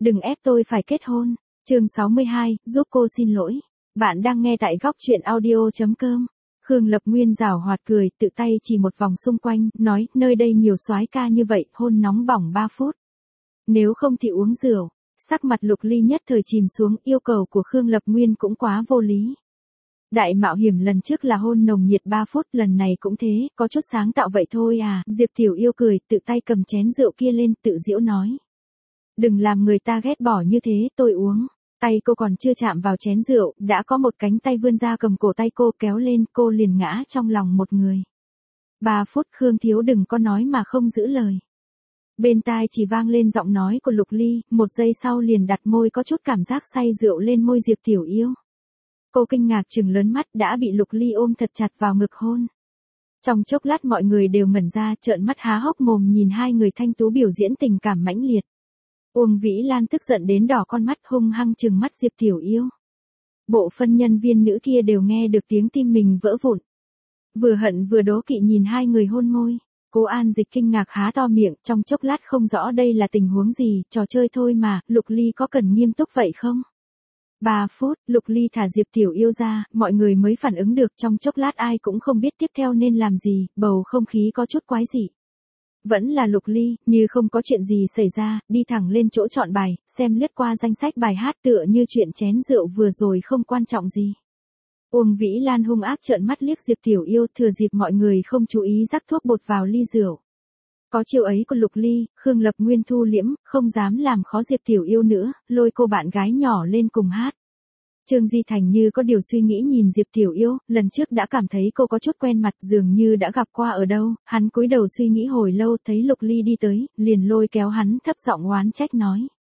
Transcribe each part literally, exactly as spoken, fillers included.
Đừng ép tôi phải kết hôn. Chương sáu mươi hai, giúp cô xin lỗi. Bạn đang nghe tại góc truyện audio chấm com. Khương Lập Nguyên giảo hoạt cười, tự tay chỉ một vòng xung quanh, nói, nơi đây nhiều soái ca như vậy, hôn nóng bỏng ba phút. Nếu không thì uống rượu. Sắc mặt Lục Ly nhất thời chìm xuống, yêu cầu của Khương Lập Nguyên cũng quá vô lý. Đại mạo hiểm lần trước là hôn nồng nhiệt ba phút, lần này cũng thế, có chút sáng tạo vậy thôi à. Diệp Tiểu Yêu cười, tự tay cầm chén rượu kia lên, tự giễu nói. Đừng làm người ta ghét bỏ như thế, tôi uống. Tay cô còn chưa chạm vào chén rượu, đã có một cánh tay vươn ra cầm cổ tay cô kéo lên, cô liền ngã trong lòng một người. Ba phút Khương Thiếu đừng có nói mà không giữ lời. Bên tai chỉ vang lên giọng nói của Lục Ly, một giây sau liền đặt môi có chút cảm giác say rượu lên môi Diệp Tiểu Yêu. Cô kinh ngạc trừng lớn mắt đã bị Lục Ly ôm thật chặt vào ngực hôn. Trong chốc lát mọi người đều ngẩn ra trợn mắt há hốc mồm nhìn hai người thanh tú biểu diễn tình cảm mãnh liệt. Uông Vĩ Lan tức giận đến đỏ con mắt hung hăng trừng mắt Diệp Tiểu Yêu. Bộ phân nhân viên nữ kia đều nghe được tiếng tim mình vỡ vụn. Vừa hận vừa đố kỵ nhìn hai người hôn môi. Cố An Dịch kinh ngạc há to miệng, trong chốc lát không rõ đây là tình huống gì, trò chơi thôi mà, Lục Ly có cần nghiêm túc vậy không? Ba phút, Lục Ly thả Diệp Tiểu Yêu ra, mọi người mới phản ứng được, trong chốc lát ai cũng không biết tiếp theo nên làm gì, bầu không khí có chút quái dị. Vẫn là Lục Ly, như không có chuyện gì xảy ra, đi thẳng lên chỗ chọn bài, xem lướt qua danh sách bài hát tựa như chuyện chén rượu vừa rồi không quan trọng gì. Uông Vĩ Lan hung ác trợn mắt liếc Diệp Tiểu Yêu, thừa dịp mọi người không chú ý rắc thuốc bột vào ly rượu. Có chiêu ấy của Lục Ly, Khương Lập Nguyên thu liễm, không dám làm khó Diệp Tiểu Yêu nữa, lôi cô bạn gái nhỏ lên cùng hát. Trương Di Thành như có điều suy nghĩ nhìn Diệp Tiểu Yêu, lần trước đã cảm thấy cô có chút quen mặt dường như đã gặp qua ở đâu, hắn cúi đầu suy nghĩ hồi lâu thấy Lục Ly đi tới, liền lôi kéo hắn thấp giọng oán trách nói.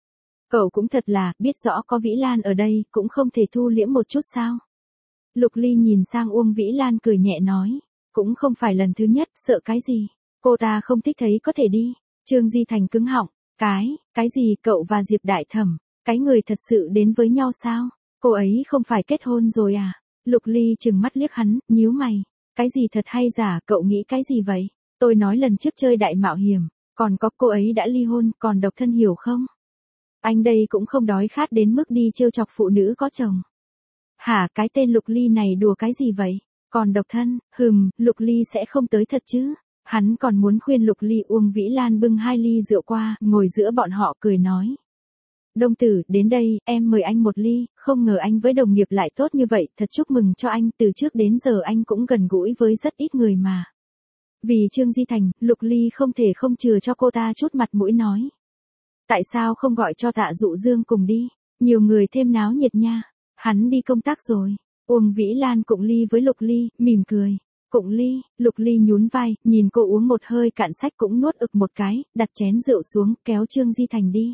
Cậu cũng thật là, biết rõ có Vĩ Lan ở đây, cũng không thể thu liễm một chút sao. Lục Ly nhìn sang Uông Vĩ Lan cười nhẹ nói, cũng không phải lần thứ nhất, sợ cái gì, cô ta không thích thấy có thể đi. Trương Di Thành cứng họng, cái, cái gì cậu và Diệp Đại Thẩm, cái người thật sự đến với nhau sao? Cô ấy không phải kết hôn rồi à? Lục Ly trừng mắt liếc hắn, nhíu mày. Cái gì thật hay giả, cậu nghĩ cái gì vậy? Tôi nói lần trước chơi đại mạo hiểm, còn có cô ấy đã ly hôn, còn độc thân hiểu không? Anh đây cũng không đói khát đến mức đi trêu chọc phụ nữ có chồng. Hả, cái tên Lục Ly này đùa cái gì vậy? Còn độc thân, hừm, Lục Ly sẽ không tới thật chứ? Hắn còn muốn khuyên Lục Ly. Uông Vĩ Lan bưng hai ly rượu qua, ngồi giữa bọn họ cười nói. Đông tử, đến đây, em mời anh một ly, không ngờ anh với đồng nghiệp lại tốt như vậy, thật chúc mừng cho anh, từ trước đến giờ anh cũng gần gũi với rất ít người mà. Vì Trương Di Thành, Lục Ly không thể không chừa cho cô ta chút mặt mũi nói. Tại sao không gọi cho Tạ Dụ Dương cùng đi, nhiều người thêm náo nhiệt nha, hắn đi công tác rồi. Uông Vĩ Lan cụng ly với Lục Ly, mỉm cười. Cụng ly, Lục Ly nhún vai, nhìn cô uống một hơi cạn sách cũng nuốt ực một cái, đặt chén rượu xuống, kéo Trương Di Thành đi.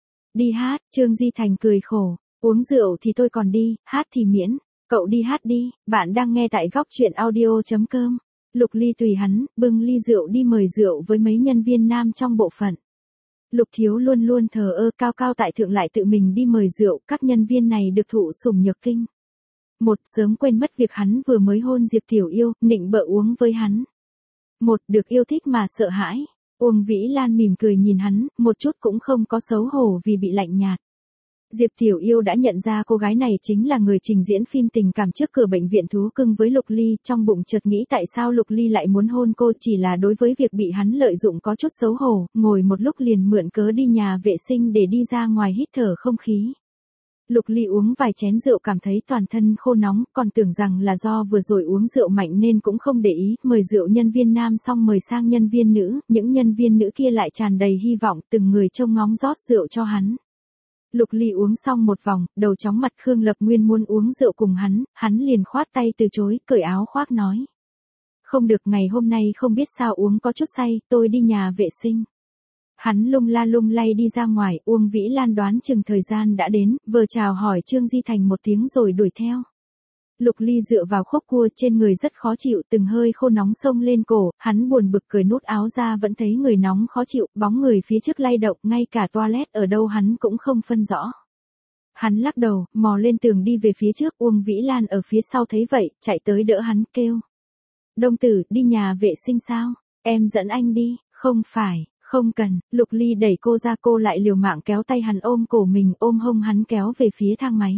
Đi hát, Trương Di Thành cười khổ, uống rượu thì tôi còn đi, hát thì miễn, cậu đi hát đi, bạn đang nghe tại góc truyện audio chấm com. Lục Ly tùy hắn, bưng ly rượu đi mời rượu với mấy nhân viên nam trong bộ phận. Lục Thiếu luôn luôn thờ ơ cao cao tại thượng lại tự mình đi mời rượu, các nhân viên này được thụ sủng nhược kinh. Một, sớm quên mất việc hắn vừa mới hôn Diệp Tiểu Yêu, nịnh bợ uống với hắn. Một, được yêu thích mà sợ hãi. Uông Vĩ Lan mỉm cười nhìn hắn, một chút cũng không có xấu hổ vì bị lạnh nhạt. Diệp Tiểu Yêu đã nhận ra cô gái này chính là người trình diễn phim tình cảm trước cửa bệnh viện thú cưng với Lục Ly, trong bụng chợt nghĩ tại sao Lục Ly lại muốn hôn cô, chỉ là đối với việc bị hắn lợi dụng có chút xấu hổ, ngồi một lúc liền mượn cớ đi nhà vệ sinh để đi ra ngoài hít thở không khí. Lục Ly uống vài chén rượu cảm thấy toàn thân khô nóng, còn tưởng rằng là do vừa rồi uống rượu mạnh nên cũng không để ý, mời rượu nhân viên nam xong mời sang nhân viên nữ, những nhân viên nữ kia lại tràn đầy hy vọng, từng người trông ngóng rót rượu cho hắn. Lục Ly uống xong một vòng, đầu chóng mặt Khương Lập Nguyên muốn uống rượu cùng hắn, hắn liền khoát tay từ chối, cởi áo khoác nói. Không được, ngày hôm nay không biết sao uống có chút say, tôi đi nhà vệ sinh. Hắn lung la lung lay đi ra ngoài, Uông Vĩ Lan đoán chừng thời gian đã đến, vừa chào hỏi Trương Di Thành một tiếng rồi đuổi theo. Lục Ly dựa vào khúc cua trên người rất khó chịu, từng hơi khô nóng xông lên cổ, hắn buồn bực cởi nút áo ra vẫn thấy người nóng khó chịu, bóng người phía trước lay động, ngay cả toilet ở đâu hắn cũng không phân rõ. Hắn lắc đầu, mò lên tường đi về phía trước, Uông Vĩ Lan ở phía sau thấy vậy, chạy tới đỡ hắn, kêu. Đông tử, đi nhà vệ sinh sao? Em dẫn anh đi. Không phải, Không cần, Lục Ly đẩy cô ra, cô lại liều mạng kéo tay hắn ôm cổ mình, ôm hông hắn kéo về phía thang máy.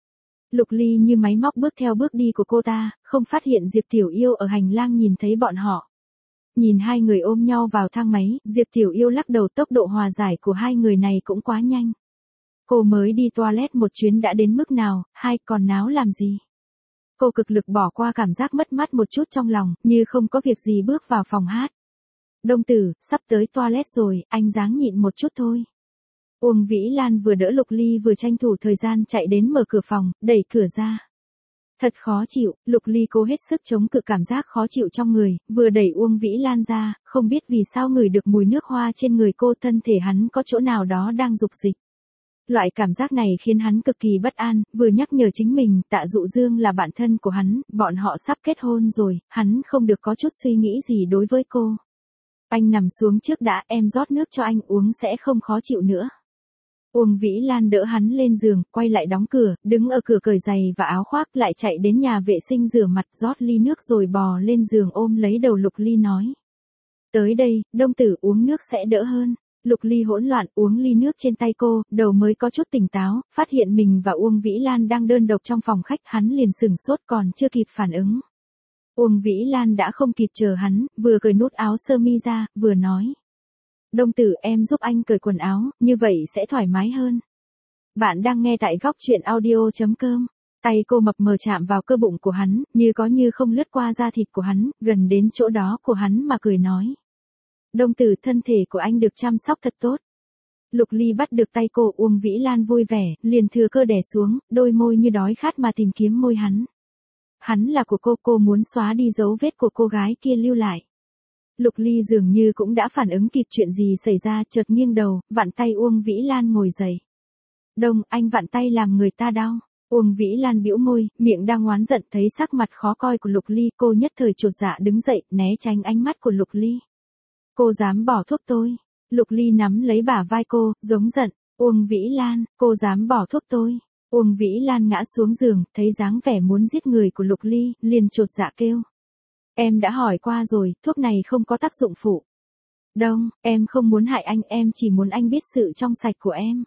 Lục Ly như máy móc bước theo bước đi của cô ta, không phát hiện Diệp Tiểu Yêu ở hành lang nhìn thấy bọn họ. Nhìn hai người ôm nhau vào thang máy, Diệp Tiểu Yêu lắc đầu, tốc độ hòa giải của hai người này cũng quá nhanh. Cô mới đi toilet một chuyến đã đến mức nào, hai còn náo làm gì? Cô cực lực bỏ qua cảm giác mất mát một chút trong lòng, như không có việc gì bước vào phòng hát. Đông tử, sắp tới toilet rồi, anh ráng nhịn một chút thôi. Uông Vĩ Lan vừa đỡ Lục Ly vừa tranh thủ thời gian chạy đến mở cửa phòng, đẩy cửa ra. Thật khó chịu, Lục Ly cố hết sức chống cự cảm giác khó chịu trong người, vừa đẩy Uông Vĩ Lan ra, không biết vì sao ngửi được mùi nước hoa trên người cô, thân thể hắn có chỗ nào đó đang dục dịch. Loại cảm giác này khiến hắn cực kỳ bất an, vừa nhắc nhở chính mình, Tạ Dụ Dương là bạn thân của hắn, bọn họ sắp kết hôn rồi, hắn không được có chút suy nghĩ gì đối với cô. Anh nằm xuống trước đã, em rót nước cho anh uống sẽ không khó chịu nữa. Uông Vĩ Lan đỡ hắn lên giường, quay lại đóng cửa, đứng ở cửa cởi giày và áo khoác, lại chạy đến nhà vệ sinh rửa mặt, rót ly nước rồi bò lên giường ôm lấy đầu Lục Ly nói. Tới đây, Đông tử, uống nước sẽ đỡ hơn. Lục Ly hỗn loạn uống ly nước trên tay cô, đầu mới có chút tỉnh táo, phát hiện mình và Uông Vĩ Lan đang đơn độc trong phòng khách, hắn liền sửng sốt còn chưa kịp phản ứng. Uông Vĩ Lan đã không kịp chờ hắn, vừa cởi nút áo sơ mi ra, vừa nói. Đông tử, em giúp anh cởi quần áo, như vậy sẽ thoải mái hơn. Bạn đang nghe tại góc truyện audio chấm com. Tay cô mập mờ chạm vào cơ bụng của hắn, như có như không lướt qua da thịt của hắn, gần đến chỗ đó của hắn mà cười nói. Đông tử, thân thể của anh được chăm sóc thật tốt. Lục Ly bắt được tay cô, Uông Vĩ Lan vui vẻ, liền thừa cơ đè xuống, đôi môi như đói khát mà tìm kiếm môi hắn. Hắn là của cô, cô muốn xóa đi dấu vết của cô gái kia lưu lại. Lục Ly dường như cũng đã phản ứng kịp chuyện gì xảy ra, chợt nghiêng đầu, vặn tay Uông Vĩ Lan ngồi dậy. Đông, anh vặn tay làm người ta đau. Uông Vĩ Lan bĩu môi, miệng đang oán giận, thấy sắc mặt khó coi của Lục Ly, cô nhất thời chột dạ đứng dậy, né tránh ánh mắt của Lục Ly. Cô dám bỏ thuốc tôi. Lục Ly nắm lấy bả vai cô, giống giận. Uông Vĩ Lan, cô dám bỏ thuốc tôi. Uông Vĩ Lan ngã xuống giường, thấy dáng vẻ muốn giết người của Lục Ly, liền chột dạ kêu. Em đã hỏi qua rồi, thuốc này không có tác dụng phụ. Đông, em không muốn hại anh, em chỉ muốn anh biết sự trong sạch của em.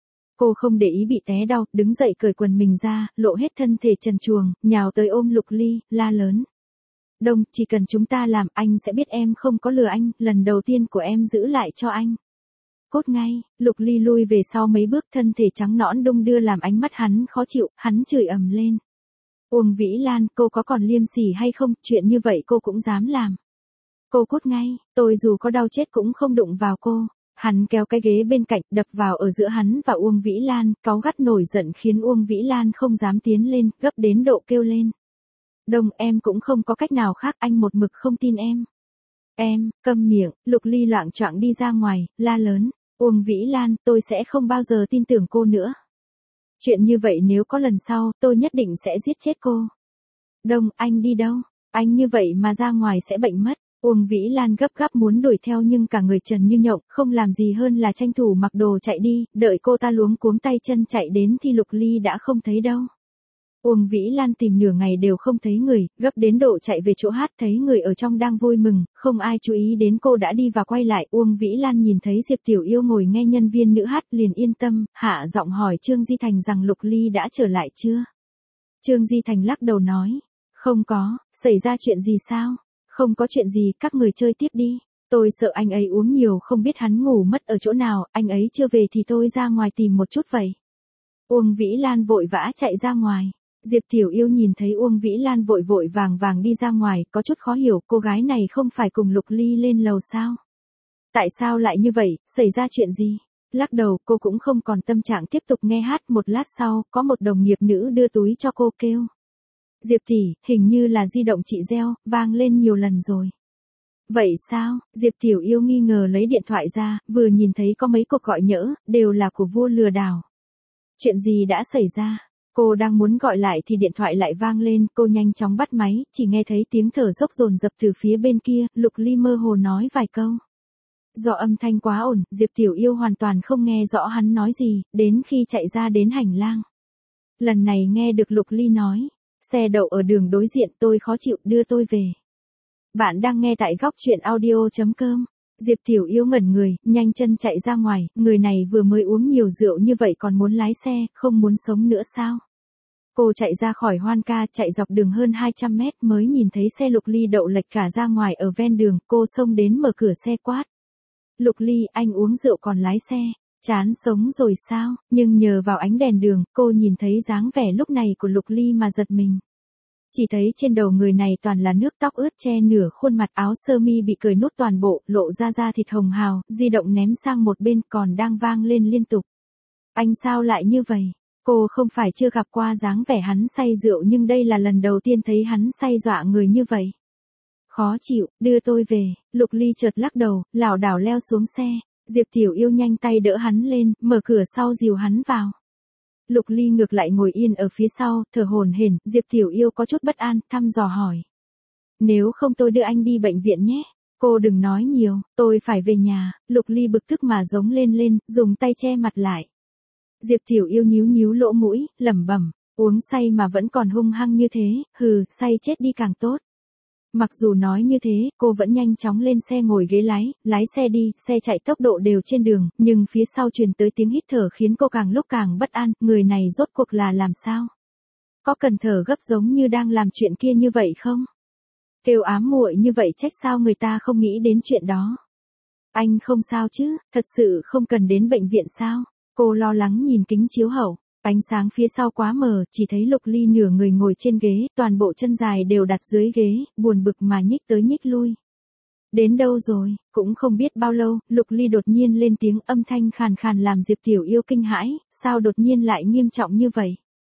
Cô không để ý bị té đau, đứng dậy cởi quần mình ra, lộ hết thân thể trần truồng, nhào tới ôm Lục Ly, la lớn. Đông, chỉ cần chúng ta làm, anh sẽ biết em không có lừa anh, lần đầu tiên của em giữ lại cho anh. Cốt ngay, Lục Ly lui về sau mấy bước, thân thể trắng nõn đung đưa làm ánh mắt hắn khó chịu, hắn chửi ầm lên. Uông Vĩ Lan, cô có còn liêm sỉ hay không, chuyện như vậy cô cũng dám làm. Cô cút ngay, tôi dù có đau chết cũng không đụng vào cô. Hắn kéo cái ghế bên cạnh, đập vào ở giữa hắn và Uông Vĩ Lan, cáu gắt nổi giận khiến Uông Vĩ Lan không dám tiến lên, gấp đến độ kêu lên. Đông, em cũng không có cách nào khác, anh một mực không tin em. Em, câm miệng, Lục Ly loạng choạng đi ra ngoài, la lớn. Uông Vĩ Lan, tôi sẽ không bao giờ tin tưởng cô nữa. Chuyện như vậy nếu có lần sau, tôi nhất định sẽ giết chết cô. Đông, anh đi đâu? Anh như vậy mà ra ngoài sẽ bệnh mất. Uông Vĩ Lan gấp gáp muốn đuổi theo nhưng cả người trần như nhộng, không làm gì hơn là tranh thủ mặc đồ chạy đi, đợi cô ta luống cuống tay chân chạy đến thì Lục Ly đã không thấy đâu. Uông Vĩ Lan tìm nửa ngày đều không thấy người, gấp đến độ chạy về chỗ hát, thấy người ở trong đang vui mừng, không ai chú ý đến cô đã đi và quay lại. Uông Vĩ Lan nhìn thấy Diệp Tiểu Yêu ngồi nghe nhân viên nữ hát, liền yên tâm, hạ giọng hỏi Trương Di Thành rằng Lục Ly đã trở lại chưa. Trương Di Thành lắc đầu nói, không có, xảy ra chuyện gì sao? Không có chuyện gì, các người chơi tiếp đi. Tôi sợ anh ấy uống nhiều, không biết hắn ngủ mất ở chỗ nào, anh ấy chưa về thì tôi ra ngoài tìm một chút vậy. Uông Vĩ Lan vội vã chạy ra ngoài. Diệp Tiểu Yêu nhìn thấy Uông Vĩ Lan vội vội vàng vàng đi ra ngoài, có chút khó hiểu, cô gái này không phải cùng Lục Ly lên lầu sao? Tại sao lại như vậy, xảy ra chuyện gì? Lắc đầu, cô cũng không còn tâm trạng tiếp tục nghe hát. Một lát sau, có một đồng nghiệp nữ đưa túi cho cô, kêu. Diệp tỷ, hình như là di động chị reo, vang lên nhiều lần rồi. Vậy sao? Diệp Tiểu Yêu nghi ngờ lấy điện thoại ra, vừa nhìn thấy có mấy cuộc gọi nhỡ, đều là của vua lừa đảo. Chuyện gì đã xảy ra? Cô đang muốn gọi lại thì điện thoại lại vang lên, cô nhanh chóng bắt máy, chỉ nghe thấy tiếng thở dốc dồn dập từ phía bên kia, Lục Ly mơ hồ nói vài câu. Do âm thanh quá ổn, Diệp Tiểu Yêu hoàn toàn không nghe rõ hắn nói gì, đến khi chạy ra đến hành lang. Lần này nghe được Lục Ly nói, xe đậu ở đường đối diện, tôi khó chịu, đưa tôi về. Bạn đang nghe tại góc truyện audio chấm com. Diệp Tiểu Yêu ngẩn người, nhanh chân chạy ra ngoài, người này vừa mới uống nhiều rượu như vậy còn muốn lái xe, không muốn sống nữa sao? Cô chạy ra khỏi Hoan Ca, chạy dọc đường hơn hai trăm mét mới nhìn thấy xe Lục Ly đậu lệch cả ra ngoài ở ven đường, cô xông đến mở cửa xe quát. Lục Ly, anh uống rượu còn lái xe, chán sống rồi sao? Nhưng nhờ vào ánh đèn đường, cô nhìn thấy dáng vẻ lúc này của Lục Ly mà giật mình. Chỉ thấy trên đầu người này toàn là nước, tóc ướt che nửa khuôn mặt, áo sơ mi bị cởi nút toàn bộ, lộ ra da thịt hồng hào, di động ném sang một bên còn đang vang lên liên tục. Anh sao lại như vậy? Cô không phải chưa gặp qua dáng vẻ hắn say rượu nhưng đây là lần đầu tiên thấy hắn say dọa người như vậy. Khó chịu, đưa tôi về. Lục Ly chợt lắc đầu, lảo đảo leo xuống xe. Diệp Tiểu Yêu nhanh tay đỡ hắn lên, mở cửa sau dìu hắn vào. Lục Ly ngược lại ngồi yên ở phía sau, thở hổn hển. Diệp Tiểu Yêu có chút bất an, thăm dò hỏi. Nếu không tôi đưa anh đi bệnh viện nhé. Cô đừng nói nhiều, tôi phải về nhà. Lục Ly bực tức mà giống lên lên, dùng tay che mặt lại. Diệp Tiểu Yêu nhíu nhíu lỗ mũi, lẩm bẩm, uống say mà vẫn còn hung hăng như thế, hừ, say chết đi càng tốt. Mặc dù nói như thế, cô vẫn nhanh chóng lên xe ngồi ghế lái, lái xe đi, xe chạy tốc độ đều trên đường, nhưng phía sau truyền tới tiếng hít thở khiến cô càng lúc càng bất an, người này rốt cuộc là làm sao? Có cần thở gấp giống như đang làm chuyện kia như vậy không? Kêu ám muội như vậy trách sao người ta không nghĩ đến chuyện đó. Anh không sao chứ, thật sự không cần đến bệnh viện sao? Cô lo lắng nhìn kính chiếu hậu, ánh sáng phía sau quá mờ, chỉ thấy Lục Ly nửa người ngồi trên ghế, toàn bộ chân dài đều đặt dưới ghế, buồn bực mà nhích tới nhích lui. Đến đâu rồi, cũng không biết bao lâu, Lục Ly đột nhiên lên tiếng, âm thanh khàn khàn làm Diệp Tiểu Yêu kinh hãi, sao đột nhiên lại nghiêm trọng như vậy?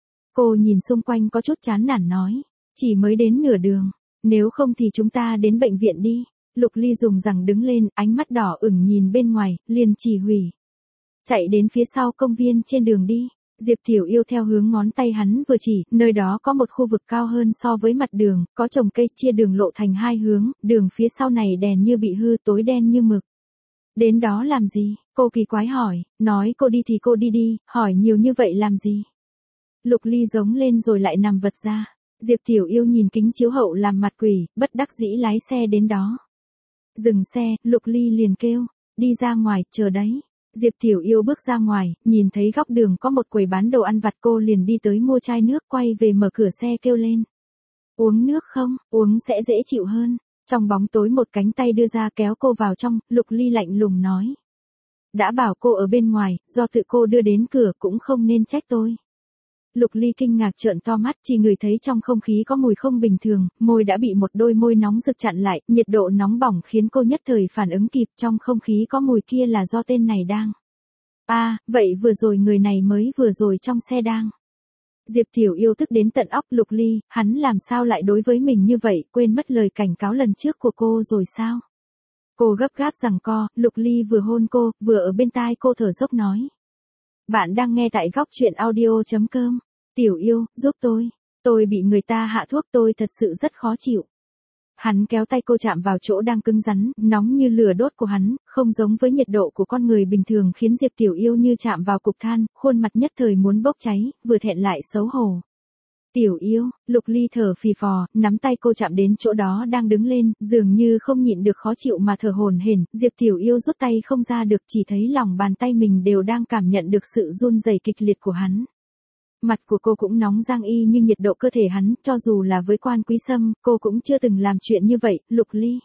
Cô nhìn xung quanh có chút chán nản nói, chỉ mới đến nửa đường, nếu không thì chúng ta đến bệnh viện đi. Lục Ly dùng rằng đứng lên, ánh mắt đỏ ửng nhìn bên ngoài, liền chỉ hủy. Chạy đến phía sau công viên trên đường đi. Diệp Tiểu Yêu theo hướng ngón tay hắn vừa chỉ, nơi đó có một khu vực cao hơn so với mặt đường, có trồng cây chia đường lộ thành hai hướng, đường phía sau này đèn như bị hư, tối đen như mực. Đến đó làm gì? Cô kỳ quái hỏi, nói cô đi thì cô đi đi, hỏi nhiều như vậy làm gì? Lục Ly giống lên rồi lại nằm vật ra. Diệp Tiểu Yêu nhìn kính chiếu hậu làm mặt quỷ, bất đắc dĩ lái xe đến đó. Dừng xe, Lục Ly liền kêu, đi ra ngoài, chờ đấy. Diệp Tiểu Yêu bước ra ngoài, nhìn thấy góc đường có một quầy bán đồ ăn vặt, cô liền đi tới mua chai nước, quay về mở cửa xe kêu lên. Uống nước không, uống sẽ dễ chịu hơn. Trong bóng tối một cánh tay đưa ra kéo cô vào trong, Lục Ly lạnh lùng nói. Đã bảo cô ở bên ngoài, do tự cô đưa đến cửa cũng không nên trách tôi. Lục Ly kinh ngạc trợn to mắt, chỉ ngửi thấy trong không khí có mùi không bình thường, môi đã bị một đôi môi nóng rực chặn lại, nhiệt độ nóng bỏng khiến cô nhất thời phản ứng kịp, trong không khí có mùi kia là do tên này đang. À, vậy vừa rồi người này mới vừa rồi trong xe đang. Diệp Tiểu Yêu tức đến tận óc. Lục Ly, hắn làm sao lại đối với mình như vậy, quên mất lời cảnh cáo lần trước của cô rồi sao? Cô gấp gáp giằng co, Lục Ly vừa hôn cô, vừa ở bên tai cô thở dốc nói. Bạn đang nghe tại góc truyện audio chấm com. Tiểu Yêu, giúp tôi. Tôi bị người ta hạ thuốc, tôi thật sự rất khó chịu. Hắn kéo tay cô chạm vào chỗ đang cứng rắn, nóng như lửa đốt của hắn, không giống với nhiệt độ của con người bình thường khiến Diệp Tiểu Yêu như chạm vào cục than, khuôn mặt nhất thời muốn bốc cháy, vừa thẹn lại xấu hổ. Tiểu Yêu, Lục Ly thở phì phò, nắm tay cô chạm đến chỗ đó đang đứng lên, dường như không nhịn được khó chịu mà thở hổn hển. Diệp Tiểu Yêu rút tay không ra được, chỉ thấy lòng bàn tay mình đều đang cảm nhận được sự run rẩy kịch liệt của hắn. Mặt của cô cũng nóng rang y như nhiệt độ cơ thể hắn, cho dù là với Quan Quý Sâm, cô cũng chưa từng làm chuyện như vậy. Lục Ly,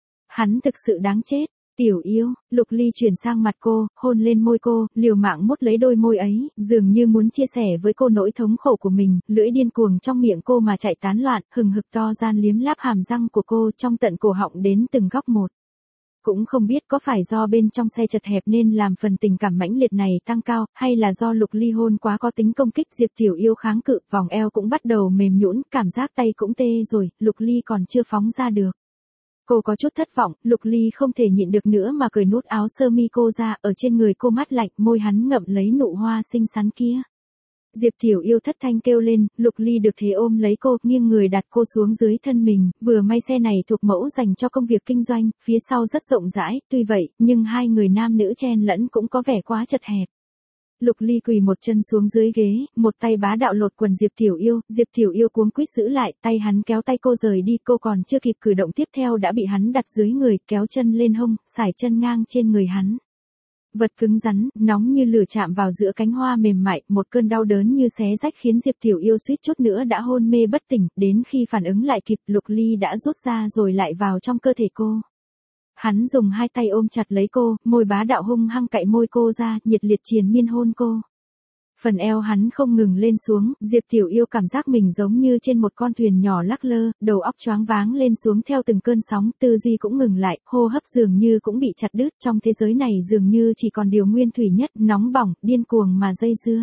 hắn thực sự đáng chết. Tiểu Yêu, Lục Ly chuyển sang mặt cô, hôn lên môi cô, liều mạng mút lấy đôi môi ấy, dường như muốn chia sẻ với cô nỗi thống khổ của mình, lưỡi điên cuồng trong miệng cô mà chạy tán loạn, hừng hực to gian liếm láp hàm răng của cô trong tận cổ họng đến từng góc một. Cũng không biết có phải do bên trong xe chật hẹp nên làm phần tình cảm mãnh liệt này tăng cao, hay là do Lục Ly hôn quá có tính công kích. Diệp Tiểu Yêu kháng cự, vòng eo cũng bắt đầu mềm nhũn, cảm giác tay cũng tê rồi, Lục Ly còn chưa phóng ra được. Cô có chút thất vọng, Lục Ly không thể nhịn được nữa mà cởi nút áo sơ mi cô ra, ở trên người cô mát lạnh, môi hắn ngậm lấy nụ hoa xinh xắn kia. Diệp Tiểu Yêu thất thanh kêu lên, Lục Ly được thế ôm lấy cô, nghiêng người đặt cô xuống dưới thân mình, vừa may xe này thuộc mẫu dành cho công việc kinh doanh, phía sau rất rộng rãi, tuy vậy, nhưng hai người nam nữ chen lẫn cũng có vẻ quá chật hẹp. Lục Ly quỳ một chân xuống dưới ghế, một tay bá đạo lột quần Diệp Tiểu Yêu, Diệp Tiểu Yêu cuống quýt giữ lại, tay hắn kéo tay cô rời đi, cô còn chưa kịp cử động tiếp theo đã bị hắn đặt dưới người, kéo chân lên hông, sải chân ngang trên người hắn. Vật cứng rắn, nóng như lửa chạm vào giữa cánh hoa mềm mại, một cơn đau đớn như xé rách khiến Diệp Tiểu Yêu suýt chút nữa đã hôn mê bất tỉnh, đến khi phản ứng lại kịp, Lục Ly đã rút ra rồi lại vào trong cơ thể cô. Hắn dùng hai tay ôm chặt lấy cô, môi bá đạo hung hăng cạy môi cô ra, nhiệt liệt triền miên hôn cô. Phần eo hắn không ngừng lên xuống, Diệp Tiểu Yêu cảm giác mình giống như trên một con thuyền nhỏ lắc lơ, đầu óc choáng váng lên xuống theo từng cơn sóng, tư duy cũng ngừng lại, hô hấp dường như cũng bị chặt đứt, trong thế giới này dường như chỉ còn điều nguyên thủy nhất, nóng bỏng, điên cuồng mà dây dưa.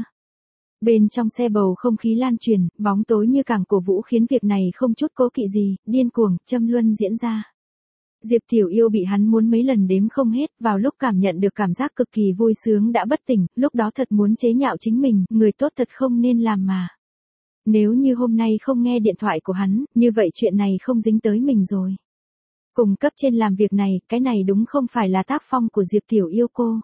Bên trong xe bầu không khí lan truyền, bóng tối như càng cổ vũ khiến việc này không chút cố kỵ gì, điên cuồng, châm luân diễn ra. Diệp Tiểu Yêu bị hắn muốn mấy lần đếm không hết, vào lúc cảm nhận được cảm giác cực kỳ vui sướng đã bất tỉnh, lúc đó thật muốn chế nhạo chính mình, người tốt thật không nên làm mà. Nếu như hôm nay không nghe điện thoại của hắn, như vậy chuyện này không dính tới mình rồi. Cùng cấp trên làm việc này, cái này đúng không phải là tác phong của Diệp Tiểu Yêu cô.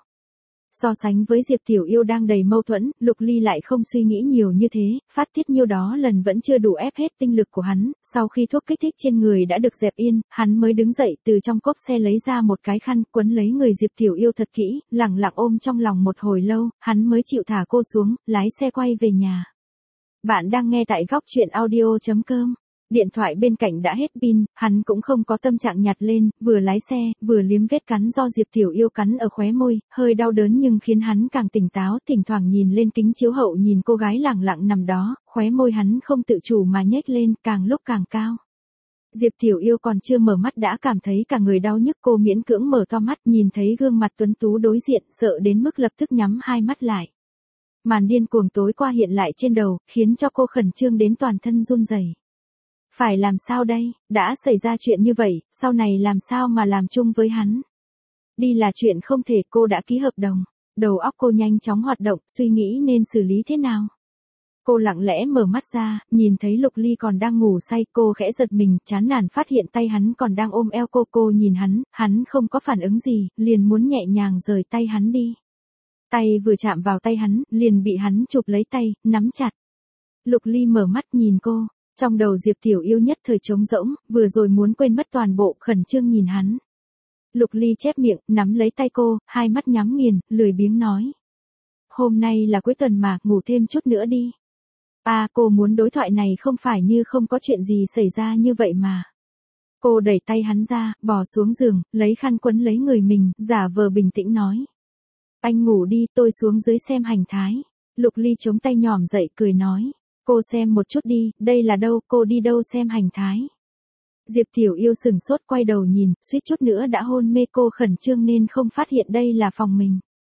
So sánh với Diệp Tiểu Yêu đang đầy mâu thuẫn, Lục Ly lại không suy nghĩ nhiều như thế, phát tiết nhiêu đó lần vẫn chưa đủ ép hết tinh lực của hắn, sau khi thuốc kích thích trên người đã được dẹp yên, hắn mới đứng dậy từ trong cốp xe lấy ra một cái khăn quấn lấy người Diệp Tiểu Yêu thật kỹ, lẳng lặng ôm trong lòng một hồi lâu, hắn mới chịu thả cô xuống, lái xe quay về nhà. Bạn đang nghe tại góc truyện audio chấm com. Điện thoại bên cạnh đã hết pin, hắn cũng không có tâm trạng nhặt lên, vừa lái xe, vừa liếm vết cắn do Diệp Tiểu Yêu cắn ở khóe môi, hơi đau đớn nhưng khiến hắn càng tỉnh táo, thỉnh thoảng nhìn lên kính chiếu hậu nhìn cô gái lẳng lặng nằm đó, khóe môi hắn không tự chủ mà nhếch lên, càng lúc càng cao. Diệp Tiểu Yêu còn chưa mở mắt đã cảm thấy cả người đau nhức, cô miễn cưỡng mở to mắt, nhìn thấy gương mặt tuấn tú đối diện, sợ đến mức lập tức nhắm hai mắt lại. Màn điên cuồng tối qua hiện lại trên đầu, khiến cho cô khẩn trương đến toàn thân run rẩy. Phải làm sao đây, đã xảy ra chuyện như vậy, sau này làm sao mà làm chung với hắn. Đi là chuyện không thể, cô đã ký hợp đồng. Đầu óc cô nhanh chóng hoạt động, suy nghĩ nên xử lý thế nào. Cô lặng lẽ mở mắt ra, nhìn thấy Lục Ly còn đang ngủ say, cô khẽ giật mình, chán nản phát hiện tay hắn còn đang ôm eo cô. Cô nhìn hắn, hắn không có phản ứng gì, liền muốn nhẹ nhàng rời tay hắn đi. Tay vừa chạm vào tay hắn, liền bị hắn chụp lấy tay, nắm chặt. Lục Ly mở mắt nhìn cô. Trong đầu Diệp Tiểu Yêu nhất thời trống rỗng, vừa rồi muốn quên mất toàn bộ, khẩn trương nhìn hắn. Lục Ly chép miệng, nắm lấy tay cô, hai mắt nhắm nghiền, lười biếng nói. Hôm nay là cuối tuần mà, ngủ thêm chút nữa đi. À, cô muốn đối thoại này không phải như không có chuyện gì xảy ra như vậy mà. Cô đẩy tay hắn ra, bò xuống giường, lấy khăn quấn lấy người mình, giả vờ bình tĩnh nói. Anh ngủ đi, tôi xuống dưới xem hành thái. Lục Ly chống tay nhòm dậy cười nói. Cô xem một chút đi, đây là đâu, cô đi đâu xem hành thái. Diệp Tiểu Yêu sừng sốt quay đầu nhìn, suýt chút nữa đã hôn mê, cô khẩn trương nên không phát hiện đây là phòng mình.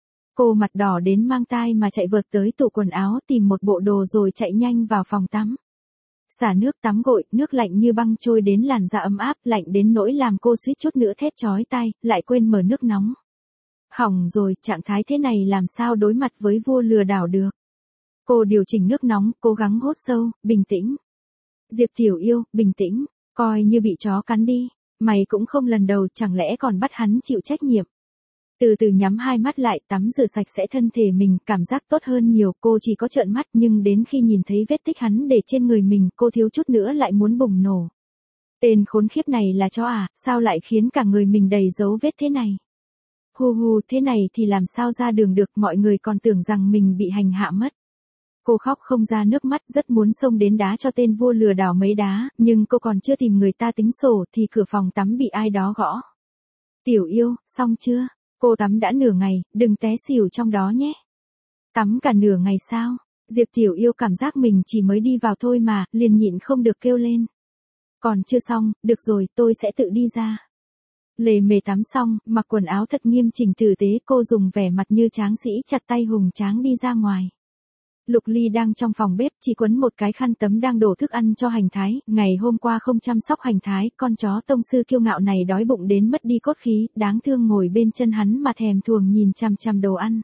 Cô mặt đỏ đến mang tai mà chạy vợt tới tủ quần áo tìm một bộ đồ rồi chạy nhanh vào phòng tắm. Xả nước tắm gội, nước lạnh như băng trôi đến làn da ấm áp, lạnh đến nỗi làm cô suýt chút nữa thét chói tai, lại quên mở nước nóng. Hỏng rồi, trạng thái thế này làm sao đối mặt với vua lừa đảo được. Cô điều chỉnh nước nóng, cố gắng hốt sâu, bình tĩnh. Diệp Tiểu Yêu, bình tĩnh, coi như bị chó cắn đi, mày cũng không lần đầu, chẳng lẽ còn bắt hắn chịu trách nhiệm. Từ từ nhắm hai mắt lại, tắm rửa sạch sẽ thân thể mình, cảm giác tốt hơn nhiều, cô chỉ có trợn mắt nhưng đến khi nhìn thấy vết tích hắn để trên người mình, cô thiếu chút nữa lại muốn bùng nổ. Tên khốn khiếp này là chó à, sao lại khiến cả người mình đầy dấu vết thế này. Hu hu, thế này thì làm sao ra đường được, mọi người còn tưởng rằng mình bị hành hạ mất. Cô khóc không ra nước mắt, rất muốn xông đến đá cho tên vua lừa đảo mấy đá, nhưng cô còn chưa tìm người ta tính sổ thì cửa phòng tắm bị ai đó gõ. Tiểu Yêu, xong chưa? Cô tắm đã nửa ngày, đừng té xỉu trong đó nhé. Tắm cả nửa ngày sao? Diệp Tiểu Yêu cảm giác mình chỉ mới đi vào thôi mà, liền nhịn không được kêu lên. Còn chưa xong, được rồi, tôi sẽ tự đi ra. Lề mề tắm xong, mặc quần áo thật nghiêm chỉnh tử tế, cô dùng vẻ mặt như tráng sĩ chặt tay hùng tráng đi ra ngoài. Lục Ly đang trong phòng bếp, chỉ quấn một cái khăn tấm đang đổ thức ăn cho hành thái, ngày hôm qua không chăm sóc hành thái, con chó tông sư kiêu ngạo này đói bụng đến mất đi cốt khí, đáng thương ngồi bên chân hắn mà thèm thuồng nhìn chằm chằm đồ ăn.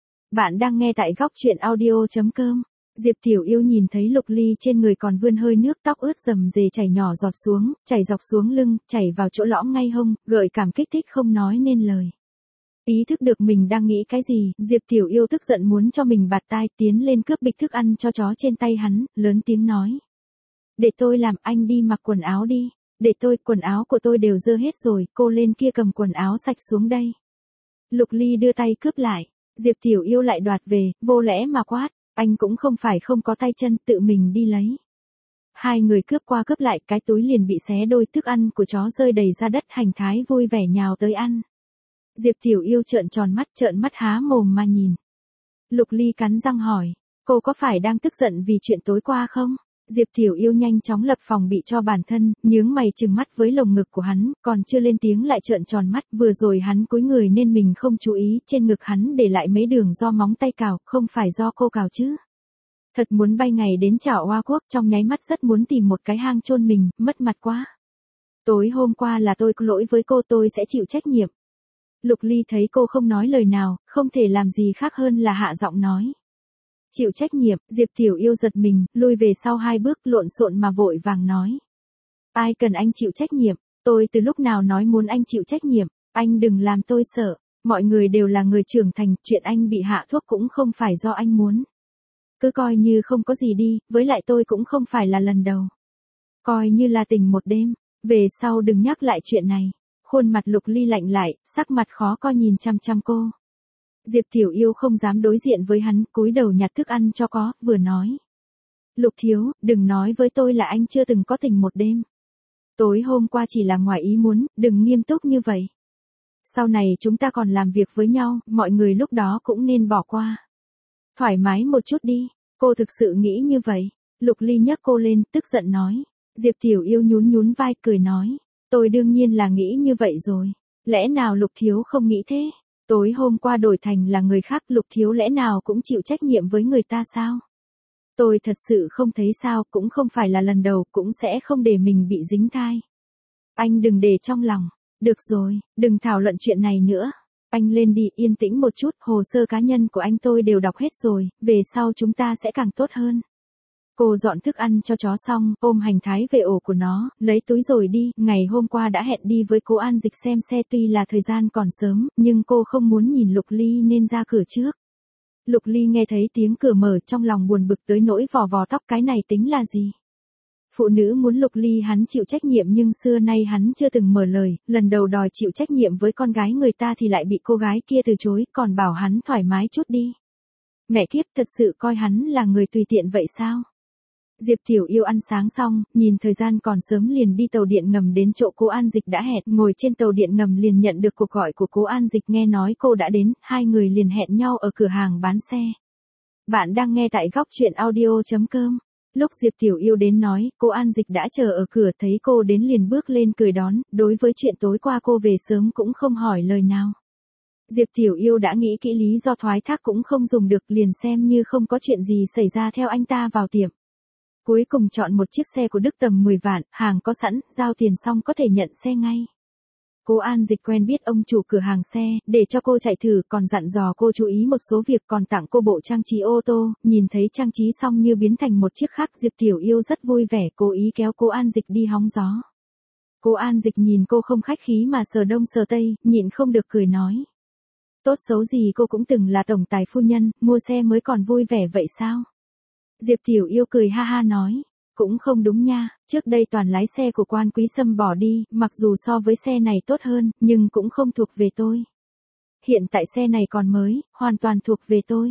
Bạn đang nghe tại góc truyện audio chấm com. Diệp Tiểu Yêu nhìn thấy Lục Ly trên người còn vươn hơi nước, tóc ướt rầm rề chảy nhỏ giọt xuống, chảy dọc xuống lưng, chảy vào chỗ lõm ngay hông, gợi cảm kích thích không nói nên lời. Ý thức được mình đang nghĩ cái gì, Diệp Tiểu Yêu tức giận muốn cho mình bạt tai, tiến lên cướp bịch thức ăn cho chó trên tay hắn, lớn tiếng nói. Để tôi làm, anh đi mặc quần áo đi. Để tôi, quần áo của tôi đều dơ hết rồi, cô lên kia cầm quần áo sạch xuống đây. Lục Ly đưa tay cướp lại, Diệp Tiểu Yêu lại đoạt về, vô lẽ mà quát, anh cũng không phải không có tay chân, tự mình đi lấy. Hai người cướp qua cướp lại, cái túi liền bị xé đôi, thức ăn của chó rơi đầy ra đất, Hành Thái vui vẻ nhào tới ăn. Diệp Tiểu Yêu trợn tròn mắt, trợn mắt há mồm mà nhìn. Lục Ly cắn răng hỏi, cô có phải đang tức giận vì chuyện tối qua không? Diệp Tiểu Yêu nhanh chóng lập phòng bị cho bản thân, nhướng mày trừng mắt với lồng ngực của hắn, còn chưa lên tiếng lại trợn tròn mắt, vừa rồi hắn cúi người nên mình không chú ý, trên ngực hắn để lại mấy đường do móng tay cào, không phải do cô cào chứ. Thật muốn bay ngày đến chảo Hoa Quốc, trong nháy mắt rất muốn tìm một cái hang chôn mình, mất mặt quá. Tối hôm qua là tôi có lỗi với cô, tôi sẽ chịu trách nhiệm. Lục Ly thấy cô không nói lời nào, không thể làm gì khác hơn là hạ giọng nói. Chịu trách nhiệm, Diệp Tiểu Yêu giật mình, lui về sau hai bước, lộn xộn mà vội vàng nói. Ai cần anh chịu trách nhiệm, tôi từ lúc nào nói muốn anh chịu trách nhiệm, anh đừng làm tôi sợ, mọi người đều là người trưởng thành, chuyện anh bị hạ thuốc cũng không phải do anh muốn. Cứ coi như không có gì đi, với lại tôi cũng không phải là lần đầu. Coi như là tình một đêm, về sau đừng nhắc lại chuyện này. Khuôn mặt Lục Ly lạnh lại, sắc mặt khó coi nhìn chăm chăm cô. Diệp Tiểu Yêu không dám đối diện với hắn, cúi đầu nhặt thức ăn cho có, vừa nói. Lục thiếu, đừng nói với tôi là anh chưa từng có tình một đêm. Tối hôm qua chỉ là ngoài ý muốn, đừng nghiêm túc như vậy. Sau này chúng ta còn làm việc với nhau, mọi người lúc đó cũng nên bỏ qua. Thoải mái một chút đi, cô thực sự nghĩ như vậy. Lục Ly nhấc cô lên, tức giận nói. Diệp Tiểu Yêu nhún nhún vai, cười nói. Tôi đương nhiên là nghĩ như vậy rồi. Lẽ nào Lục thiếu không nghĩ thế? Tối hôm qua đổi thành là người khác, Lục thiếu lẽ nào cũng chịu trách nhiệm với người ta sao? Tôi thật sự không thấy sao, cũng không phải là lần đầu, cũng sẽ không để mình bị dính thai. Anh đừng để trong lòng. Được rồi, đừng thảo luận chuyện này nữa. Anh lên đi, yên tĩnh một chút, hồ sơ cá nhân của anh tôi đều đọc hết rồi, về sau chúng ta sẽ càng tốt hơn. Cô dọn thức ăn cho chó xong, ôm Hành Thái về ổ của nó, lấy túi rồi đi, ngày hôm qua đã hẹn đi với cô An Dịch xem xe, tuy là thời gian còn sớm, nhưng cô không muốn nhìn Lục Ly nên ra cửa trước. Lục Ly nghe thấy tiếng cửa mở, trong lòng buồn bực tới nỗi vò vò tóc, cái này tính là gì? Phụ nữ muốn Lục Ly hắn chịu trách nhiệm nhưng xưa nay hắn chưa từng mở lời, lần đầu đòi chịu trách nhiệm với con gái người ta thì lại bị cô gái kia từ chối, còn bảo hắn thoải mái chút đi. Mẹ kiếp, thật sự coi hắn là người tùy tiện vậy sao? Diệp Tiểu Yêu ăn sáng xong, nhìn thời gian còn sớm liền đi tàu điện ngầm đến chỗ cô An Dịch đã hẹn, ngồi trên tàu điện ngầm liền nhận được cuộc gọi của cô An Dịch, nghe nói cô đã đến, hai người liền hẹn nhau ở cửa hàng bán xe. Bạn đang nghe tại góc truyện audio chấm com. Lúc Diệp Tiểu Yêu đến nói, cô An Dịch đã chờ ở cửa, thấy cô đến liền bước lên cười đón, đối với chuyện tối qua cô về sớm cũng không hỏi lời nào. Diệp Tiểu Yêu đã nghĩ kỹ lý do thoái thác cũng không dùng được, liền xem như không có chuyện gì xảy ra theo anh ta vào tiệm. Cuối cùng chọn một chiếc xe của Đức tầm mười vạn, hàng có sẵn, giao tiền xong có thể nhận xe ngay. Cô An Dịch quen biết ông chủ cửa hàng xe, để cho cô chạy thử, còn dặn dò cô chú ý một số việc, còn tặng cô bộ trang trí ô tô, nhìn thấy trang trí xong như biến thành một chiếc khác, Diệp Tiểu Yêu rất vui vẻ, cố ý kéo cô An Dịch đi hóng gió. Cô An Dịch nhìn cô không khách khí mà sờ đông sờ tây, nhịn không được cười nói. Tốt xấu gì cô cũng từng là tổng tài phu nhân, mua xe mới còn vui vẻ vậy sao? Diệp Tiểu Yêu cười ha ha nói. Cũng không đúng nha, trước đây toàn lái xe của Quan Quý Sâm bỏ đi, mặc dù so với xe này tốt hơn, nhưng cũng không thuộc về tôi. Hiện tại xe này còn mới, hoàn toàn thuộc về tôi.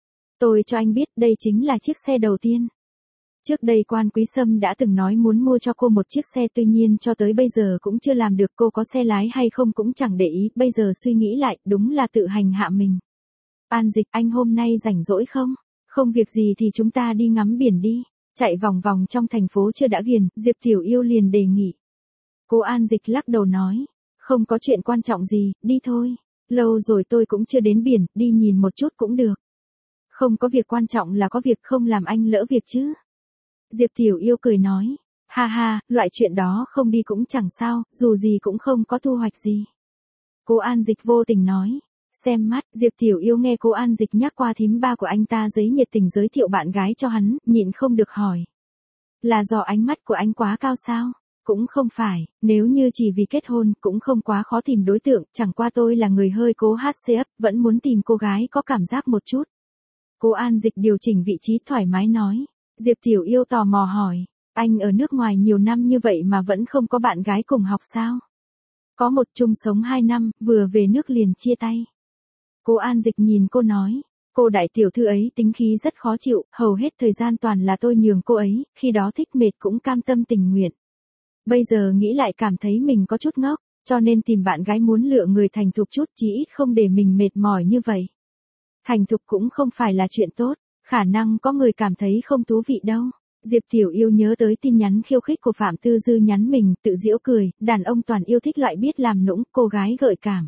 Tôi cho anh biết đây chính là chiếc xe đầu tiên. Trước đây Quan Quý Sâm đã từng nói muốn mua cho cô một chiếc xe, tuy nhiên cho tới bây giờ cũng chưa làm được, cô có xe lái hay không cũng chẳng để ý, bây giờ suy nghĩ lại, đúng là tự hành hạ mình. An Dịch, anh hôm nay rảnh rỗi không? Không việc gì thì chúng ta đi ngắm biển đi. Chạy vòng vòng trong thành phố chưa đã ghiền, Diệp Tiểu Yêu liền đề nghị. Cô An Dịch lắc đầu nói, không có chuyện quan trọng gì, đi thôi. Lâu rồi tôi cũng chưa đến biển, đi nhìn một chút cũng được. Không có việc quan trọng là có việc, không làm anh lỡ việc chứ. Diệp Tiểu Yêu cười nói, ha ha, loại chuyện đó không đi cũng chẳng sao, dù gì cũng không có thu hoạch gì. Cô An Dịch vô tình nói. Xem mắt, Diệp Tiểu Yêu nghe cô An Dịch nhắc qua thím ba của anh ta, giấy nhiệt tình giới thiệu bạn gái cho hắn, nhịn không được hỏi. Là do ánh mắt của anh quá cao sao? Cũng không phải, nếu như chỉ vì kết hôn cũng không quá khó tìm đối tượng, chẳng qua tôi là người hơi cố hát xê ấp, vẫn muốn tìm cô gái có cảm giác một chút. Cô An Dịch điều chỉnh vị trí thoải mái nói. Diệp Tiểu Yêu tò mò hỏi, anh ở nước ngoài nhiều năm như vậy mà vẫn không có bạn gái cùng học sao? Có một chung sống hai năm, vừa về nước liền chia tay. Cô An Dịch nhìn cô nói, cô đại tiểu thư ấy tính khí rất khó chịu, hầu hết thời gian toàn là tôi nhường cô ấy, khi đó thích mệt cũng cam tâm tình nguyện. Bây giờ nghĩ lại cảm thấy mình có chút ngốc, cho nên tìm bạn gái muốn lựa người thành thục chút, chí ít không để mình mệt mỏi như vậy. Thành thục cũng không phải là chuyện tốt, khả năng có người cảm thấy không thú vị đâu. Diệp Tiểu Yêu nhớ tới tin nhắn khiêu khích của Phạm Tư Dư nhắn mình, tự giễu cười, đàn ông toàn yêu thích loại biết làm nũng, cô gái gợi cảm.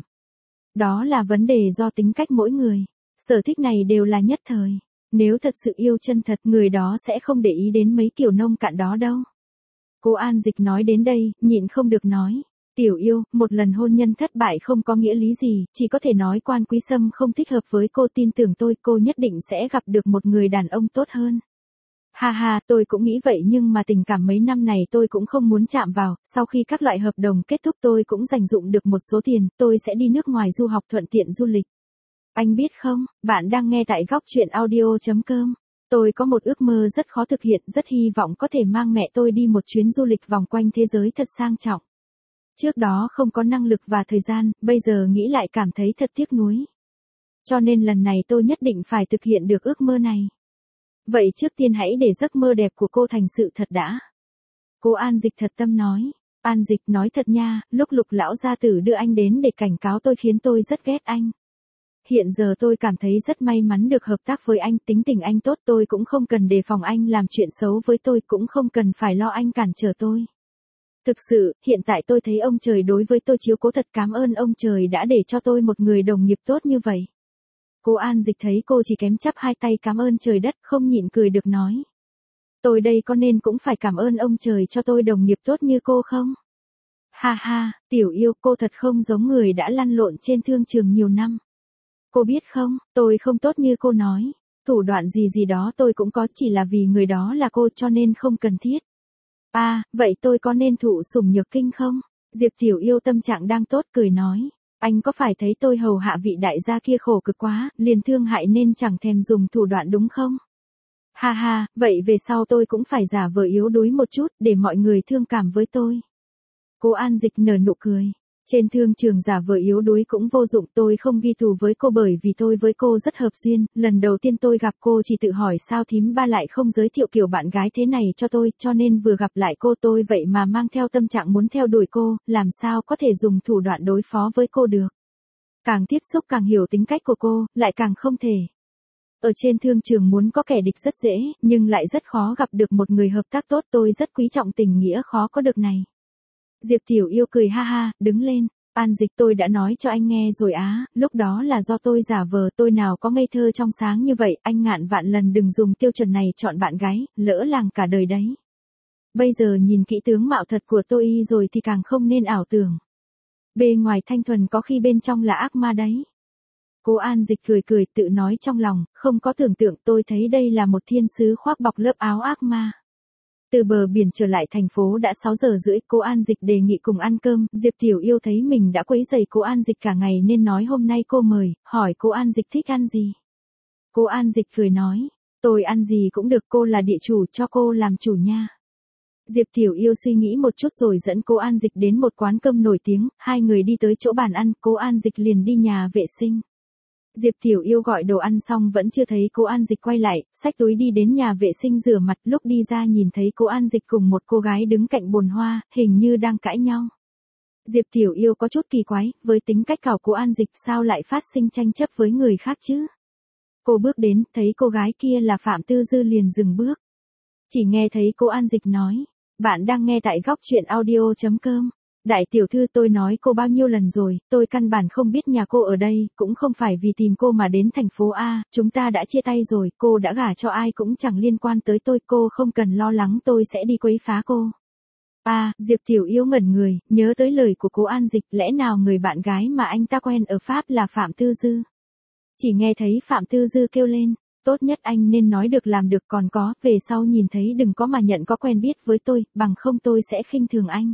Đó là vấn đề do tính cách mỗi người. Sở thích này đều là nhất thời. Nếu thật sự yêu chân thật, người đó sẽ không để ý đến mấy kiểu nông cạn đó đâu. Cô An Dịch nói đến đây, nhịn không được nói. Tiểu Yêu, một lần hôn nhân thất bại không có nghĩa lý gì, chỉ có thể nói Quan Quý Sâm không thích hợp với cô, tin tưởng tôi, cô nhất định sẽ gặp được một người đàn ông tốt hơn. Ha ha, tôi cũng nghĩ vậy nhưng mà tình cảm mấy năm này tôi cũng không muốn chạm vào, sau khi các loại hợp đồng kết thúc tôi cũng dành dụm được một số tiền, tôi sẽ đi nước ngoài du học thuận tiện du lịch. Anh biết không, bạn đang nghe tại góc truyện audio chấm com. Tôi có một ước mơ rất khó thực hiện, rất hy vọng có thể mang mẹ tôi đi một chuyến du lịch vòng quanh thế giới thật sang trọng. Trước đó không có năng lực và thời gian, bây giờ nghĩ lại cảm thấy thật tiếc nuối. Cho nên lần này tôi nhất định phải thực hiện được ước mơ này. Vậy trước tiên hãy để giấc mơ đẹp của cô thành sự thật đã. Cô An Dịch thật tâm nói. An Dịch nói thật nha, lúc Lục lão gia tử đưa anh đến để cảnh cáo tôi khiến tôi rất ghét anh. Hiện giờ tôi cảm thấy rất may mắn được hợp tác với anh, tính tình anh tốt, tôi cũng không cần đề phòng anh làm chuyện xấu với tôi, cũng không cần phải lo anh cản trở tôi. Thực sự, hiện tại tôi thấy ông trời đối với tôi chiếu cố thật, cảm ơn ông trời đã để cho tôi một người đồng nghiệp tốt như vậy. Cô An Dịch thấy cô chỉ kém chắp hai tay cảm ơn trời đất, không nhịn cười được nói. Tôi đây có nên cũng phải cảm ơn ông trời cho tôi đồng nghiệp tốt như cô không? Ha ha, Tiểu Yêu, cô thật không giống người đã lăn lộn trên thương trường nhiều năm. Cô biết không, tôi không tốt như cô nói. Thủ đoạn gì gì đó tôi cũng có, chỉ là vì người đó là cô cho nên không cần thiết. À, vậy tôi có nên thụ sủng nhược kinh không? Diệp Tiểu Yêu tâm trạng đang tốt cười nói. Anh có phải thấy tôi hầu hạ vị đại gia kia khổ cực quá, liền thương hại nên chẳng thèm dùng thủ đoạn đúng không? Ha ha, vậy về sau tôi cũng phải giả vờ yếu đuối một chút để mọi người thương cảm với tôi. Cô An Dịch nở nụ cười. Trên thương trường giả vờ yếu đuối cũng vô dụng, tôi không ghi thù với cô bởi vì tôi với cô rất hợp duyên, lần đầu tiên tôi gặp cô chỉ tự hỏi sao thím ba lại không giới thiệu kiểu bạn gái thế này cho tôi, cho nên vừa gặp lại cô tôi vậy mà mang theo tâm trạng muốn theo đuổi cô, làm sao có thể dùng thủ đoạn đối phó với cô được. Càng tiếp xúc càng hiểu tính cách của cô, lại càng không thể. Ở trên thương trường muốn có kẻ địch rất dễ, nhưng lại rất khó gặp được một người hợp tác tốt, tôi rất quý trọng tình nghĩa khó có được này. Diệp Tiểu Yêu cười ha ha, đứng lên. An Dịch, tôi đã nói cho anh nghe rồi á, lúc đó là do tôi giả vờ, tôi nào có ngây thơ trong sáng như vậy, anh ngàn vạn lần đừng dùng tiêu chuẩn này chọn bạn gái, lỡ làng cả đời đấy. Bây giờ nhìn kỹ tướng mạo thật của tôi rồi thì càng không nên ảo tưởng. Bề ngoài thanh thuần có khi bên trong là ác ma đấy. Cô An Dịch cười cười tự nói trong lòng, không có tưởng tượng, tôi thấy đây là một thiên sứ khoác bọc lớp áo ác ma. Từ bờ biển trở lại thành phố đã sáu giờ rưỡi, cô An Dịch đề nghị cùng ăn cơm, Diệp Tiểu Yêu thấy mình đã quấy rầy cô An Dịch cả ngày nên nói hôm nay cô mời, hỏi cô An Dịch thích ăn gì. Cô An Dịch cười nói, tôi ăn gì cũng được, cô là địa chủ cho cô làm chủ nha. Diệp Tiểu Yêu suy nghĩ một chút rồi dẫn cô An Dịch đến một quán cơm nổi tiếng, hai người đi tới chỗ bàn ăn, cô An Dịch liền đi nhà vệ sinh. Diệp Tiểu Yêu gọi đồ ăn xong vẫn chưa thấy cô An Dịch quay lại, xách túi đi đến nhà vệ sinh rửa mặt, lúc đi ra nhìn thấy cô An Dịch cùng một cô gái đứng cạnh bồn hoa, hình như đang cãi nhau. Diệp Tiểu Yêu có chút kỳ quái, với tính cách cảo cô An Dịch sao lại phát sinh tranh chấp với người khác chứ? Cô bước đến, thấy cô gái kia là Phạm Tư Dư liền dừng bước. Chỉ nghe thấy cô An Dịch nói, bạn đang nghe tại góc truyện audio chấm com. Đại tiểu thư, tôi nói cô bao nhiêu lần rồi, tôi căn bản không biết nhà cô ở đây, cũng không phải vì tìm cô mà đến thành phố A, chúng ta đã chia tay rồi, cô đã gả cho ai cũng chẳng liên quan tới tôi, cô không cần lo lắng tôi sẽ đi quấy phá cô. À, Diệp Tiểu Yêu ngẩn người, nhớ tới lời của cô An Dịch, lẽ nào người bạn gái mà anh ta quen ở Pháp là Phạm Tư Dư? Chỉ nghe thấy Phạm Tư Dư kêu lên, Tốt nhất anh nên nói được làm được, còn có, về sau nhìn thấy đừng có mà nhận có quen biết với tôi, bằng không tôi sẽ khinh thường anh.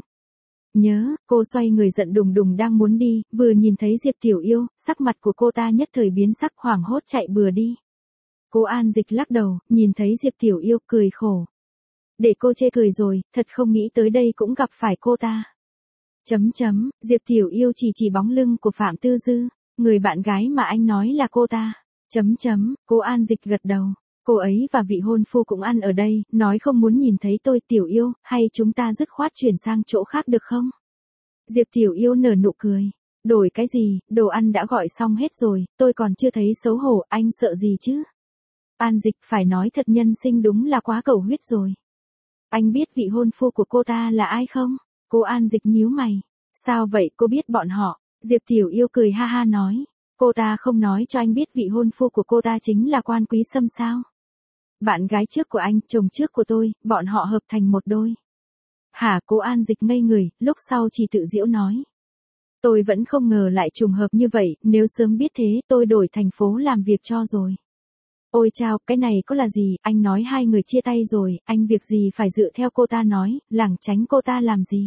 Nhớ, cô xoay người giận đùng đùng đang muốn đi, vừa nhìn thấy Diệp Tiểu Yêu, sắc mặt của cô ta nhất thời biến sắc, hoảng hốt chạy bừa đi. Cô An Dịch lắc đầu, nhìn thấy Diệp Tiểu Yêu cười khổ. Để cô chê cười rồi, thật không nghĩ tới đây cũng gặp phải cô ta. Chấm chấm, Diệp Tiểu Yêu chỉ chỉ bóng lưng của Phạm Tư Dư, người bạn gái mà anh nói là cô ta. Chấm chấm, cô An Dịch gật đầu. Cô ấy và vị hôn phu cũng ăn ở đây, nói không muốn nhìn thấy tôi. Tiểu Yêu, hay chúng ta dứt khoát chuyển sang chỗ khác được không? Diệp Tiểu Yêu nở nụ cười. Đổi cái gì, đồ ăn đã gọi xong hết rồi, tôi còn chưa thấy xấu hổ, anh sợ gì chứ? An Dịch phải nói thật, nhân sinh đúng là quá cầu huyết rồi. Anh biết vị hôn phu của cô ta là ai không? Cô An Dịch nhíu mày. Sao vậy, cô biết bọn họ? Diệp Tiểu Yêu cười ha ha nói. Cô ta không nói cho anh biết vị hôn phu của cô ta chính là Quan Quý Sâm sao? Bạn gái trước của anh, chồng trước của tôi, bọn họ hợp thành một đôi. Hả? Cô An Dịch ngây người, lúc sau chỉ tự giễu nói. Tôi vẫn không ngờ lại trùng hợp như vậy, nếu sớm biết thế tôi đổi thành phố làm việc cho rồi. Ôi chao, cái này có là gì, anh nói hai người chia tay rồi, anh việc gì phải dựa theo cô ta nói, lảng tránh cô ta làm gì.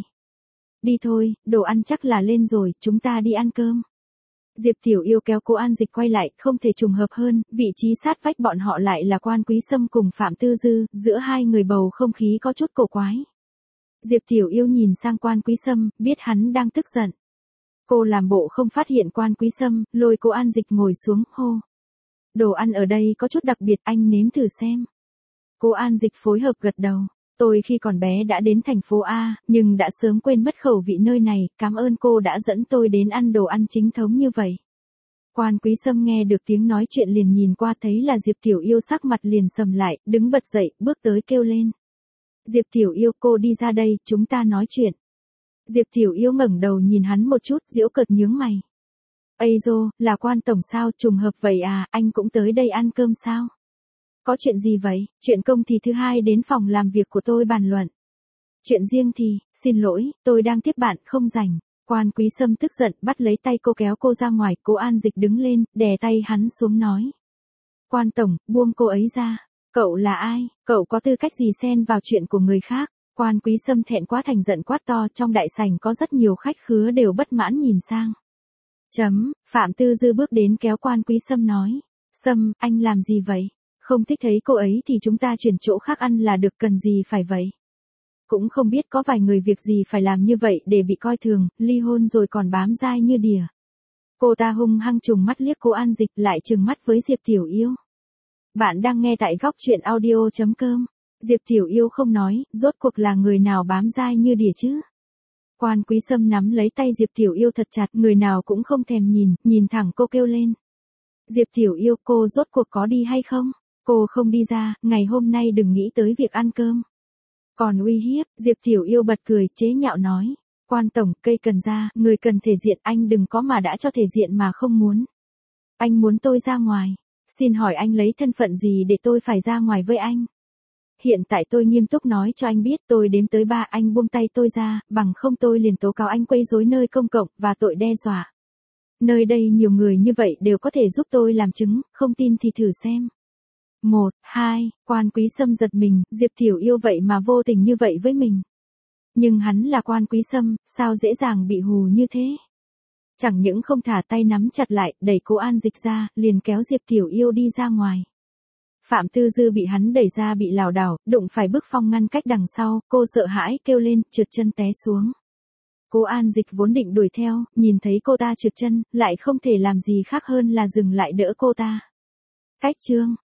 Đi thôi, đồ ăn chắc là lên rồi, chúng ta đi ăn cơm. Diệp Tiểu Yêu kéo cô An Dịch quay lại, không thể trùng hợp hơn, vị trí sát vách bọn họ lại là Quan Quý Sâm cùng Phạm Tư Dư, giữa hai người bầu không khí có chút cổ quái. Diệp Tiểu Yêu nhìn sang Quan Quý Sâm, biết hắn đang tức giận. Cô làm bộ không phát hiện Quan Quý Sâm, lôi cô An Dịch ngồi xuống, hô. Đồ ăn ở đây có chút đặc biệt, anh nếm thử xem. Cô An Dịch phối hợp gật đầu. Tôi khi còn bé đã đến thành phố A, nhưng đã sớm quên mất khẩu vị nơi này, cảm ơn cô đã dẫn tôi đến ăn đồ ăn chính thống như vậy. Quan Quý Sâm nghe được tiếng nói chuyện liền nhìn qua, thấy là Diệp Tiểu Yêu, sắc mặt liền sầm lại, đứng bật dậy, bước tới kêu lên. Diệp Tiểu Yêu, cô đi ra đây, chúng ta nói chuyện. Diệp Tiểu Yêu ngẩng đầu nhìn hắn một chút, giễu cợt nhướng mày. Ây dô, là Quan tổng sao, trùng hợp vậy à, anh cũng tới đây ăn cơm sao? Có chuyện gì vậy? Chuyện công thì thứ hai đến phòng làm việc của tôi bàn luận. Chuyện riêng thì, xin lỗi, tôi đang tiếp bạn, không rảnh. Quan Quý Sâm tức giận, bắt lấy tay cô kéo cô ra ngoài, cô An Dịch đứng lên, đè tay hắn xuống nói. Quan tổng, buông cô ấy ra. Cậu là ai? Cậu có tư cách gì xen vào chuyện của người khác? Quan Quý Sâm thẹn quá thành giận quát to, trong đại sảnh có rất nhiều khách khứa đều bất mãn nhìn sang. Chấm, Phạm Tư Dư bước đến kéo Quan Quý Sâm nói. Sâm, anh làm gì vậy? Không thích thấy cô ấy thì chúng ta chuyển chỗ khác ăn là được, cần gì phải vậy? Cũng không biết có vài người việc gì phải làm như vậy để bị coi thường, ly hôn rồi còn bám dai như đỉa. Cô ta hung hăng trùng mắt liếc cô An Dịch, lại trừng mắt với Diệp Tiểu Yêu. Bạn đang nghe tại góc truyện audio chấm com. Diệp Tiểu Yêu không nói, rốt cuộc là người nào bám dai như đỉa chứ? Quan Quý Sâm nắm lấy tay Diệp Tiểu Yêu thật chặt, người nào cũng không thèm nhìn, nhìn thẳng cô kêu lên. Diệp Tiểu Yêu, cô rốt cuộc có đi hay không? Cô không đi ra, ngày hôm nay đừng nghĩ tới việc ăn cơm. Còn uy hiếp, Diệp Tiểu Yêu bật cười, chế nhạo nói. Quan tổng, cây cần ra, người cần thể diện, anh đừng có mà đã cho thể diện mà không muốn. Anh muốn tôi ra ngoài. Xin hỏi anh lấy thân phận gì để tôi phải ra ngoài với anh? Hiện tại tôi nghiêm túc nói cho anh biết, tôi đếm tới ba, anh buông tay tôi ra, bằng không tôi liền tố cáo anh quấy rối nơi công cộng và tội đe dọa. Nơi đây nhiều người như vậy đều có thể giúp tôi làm chứng, không tin thì thử xem. Một, hai, Quan Quý Sâm giật mình, Diệp Tiểu Yêu vậy mà vô tình như vậy với mình. Nhưng hắn là Quan Quý Sâm, sao dễ dàng bị hù như thế? Chẳng những không thả tay nắm chặt lại, đẩy cô An Dịch ra, liền kéo Diệp Tiểu Yêu đi ra ngoài. Phạm Tư Dư bị hắn đẩy ra bị lảo đảo, đụng phải bức phong ngăn cách đằng sau, cô sợ hãi kêu lên, trượt chân té xuống. Cô An Dịch vốn định đuổi theo, nhìn thấy cô ta trượt chân, lại không thể làm gì khác hơn là dừng lại đỡ cô ta. Cách chương